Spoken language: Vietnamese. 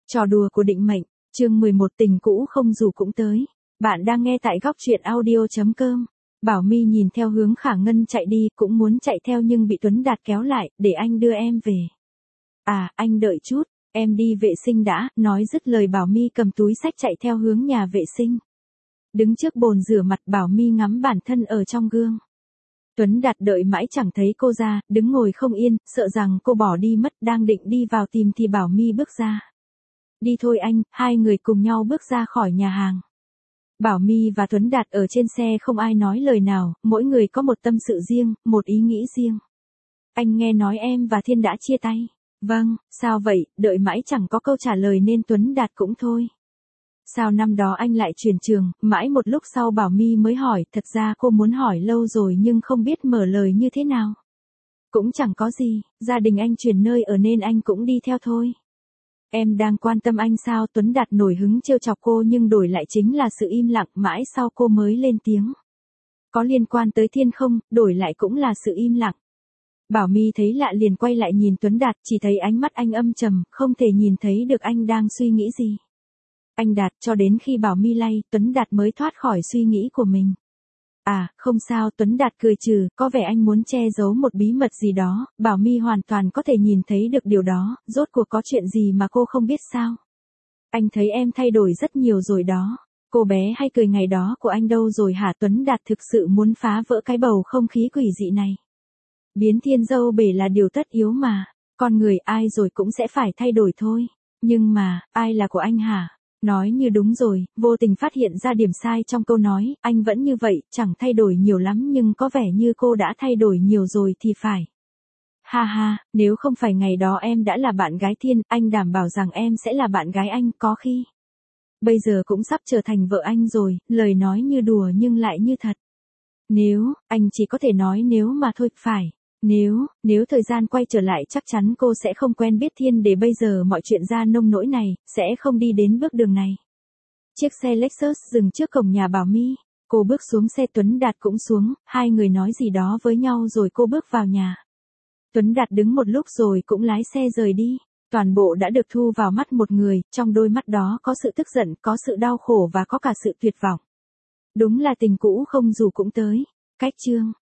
Trò đùa của định mệnh, chương 11 tình cũ không dù cũng tới. Bạn đang nghe tại góc truyện audio.com. Bảo My nhìn theo hướng Khả Ngân chạy đi, cũng muốn chạy theo nhưng bị Tuấn Đạt kéo lại, để anh đưa em về. À, anh đợi chút, em đi vệ sinh đã, nói dứt lời Bảo My cầm túi xách chạy theo hướng nhà vệ sinh. Đứng trước bồn rửa mặt Bảo My ngắm bản thân ở trong gương. Tuấn Đạt đợi mãi chẳng thấy cô ra, đứng ngồi không yên, sợ rằng cô bỏ đi mất, đang định đi vào tìm thì Bảo My bước ra. Đi thôi anh, hai người cùng nhau bước ra khỏi nhà hàng. Bảo My và Tuấn Đạt ở trên xe không ai nói lời nào, mỗi người có một tâm sự riêng, một ý nghĩ riêng. Anh nghe nói em và Thiên đã chia tay. Vâng, sao vậy, đợi mãi chẳng có câu trả lời nên Tuấn Đạt cũng thôi. Sao năm đó anh lại chuyển trường, mãi một lúc sau Bảo My mới hỏi, thật ra cô muốn hỏi lâu rồi nhưng không biết mở lời như thế nào. Cũng chẳng có gì, gia đình anh chuyển nơi ở nên anh cũng đi theo thôi. Em đang quan tâm anh sao? Tuấn Đạt nổi hứng trêu chọc cô nhưng đổi lại chính là sự im lặng, mãi sau cô mới lên tiếng. Có liên quan tới Thiên không? Đổi lại cũng là sự im lặng. Bảo My thấy lạ liền quay lại nhìn Tuấn Đạt, chỉ thấy ánh mắt anh âm trầm, không thể nhìn thấy được anh đang suy nghĩ gì. Anh Đạt, cho đến khi Bảo My lay, Tuấn Đạt mới thoát khỏi suy nghĩ của mình. À, không sao, Tuấn Đạt cười trừ, có vẻ anh muốn che giấu một bí mật gì đó, Bảo My hoàn toàn có thể nhìn thấy được điều đó, rốt cuộc có chuyện gì mà cô không biết sao? Anh thấy em thay đổi rất nhiều rồi đó. Cô bé hay cười ngày đó của anh đâu rồi hả? Tuấn Đạt thực sự muốn phá vỡ cái bầu không khí quỷ dị này. Biến thiên dâu bể là điều tất yếu mà, con người ai rồi cũng sẽ phải thay đổi thôi. Nhưng mà, ai là của anh hả? Nói như đúng rồi, vô tình phát hiện ra điểm sai trong câu nói, anh vẫn như vậy, chẳng thay đổi nhiều lắm nhưng có vẻ như cô đã thay đổi nhiều rồi thì phải. Ha ha, nếu không phải ngày đó em đã là bạn gái Thiên, anh đảm bảo rằng em sẽ là bạn gái anh, có khi. Bây giờ cũng sắp trở thành vợ anh rồi, lời nói như đùa nhưng lại như thật. Nếu, anh chỉ có thể nói nếu mà thôi, phải. Nếu thời gian quay trở lại chắc chắn cô sẽ không quen biết Thiên để bây giờ mọi chuyện ra nông nỗi này, sẽ không đi đến bước đường này. Chiếc xe Lexus dừng trước cổng nhà Bảo My, cô bước xuống xe Tuấn Đạt cũng xuống, hai người nói gì đó với nhau rồi cô bước vào nhà. Tuấn Đạt đứng một lúc rồi cũng lái xe rời đi, toàn bộ đã được thu vào mắt một người, trong đôi mắt đó có sự tức giận, có sự đau khổ và có cả sự tuyệt vọng. Đúng là tình cũ không dù cũng tới. Cách chương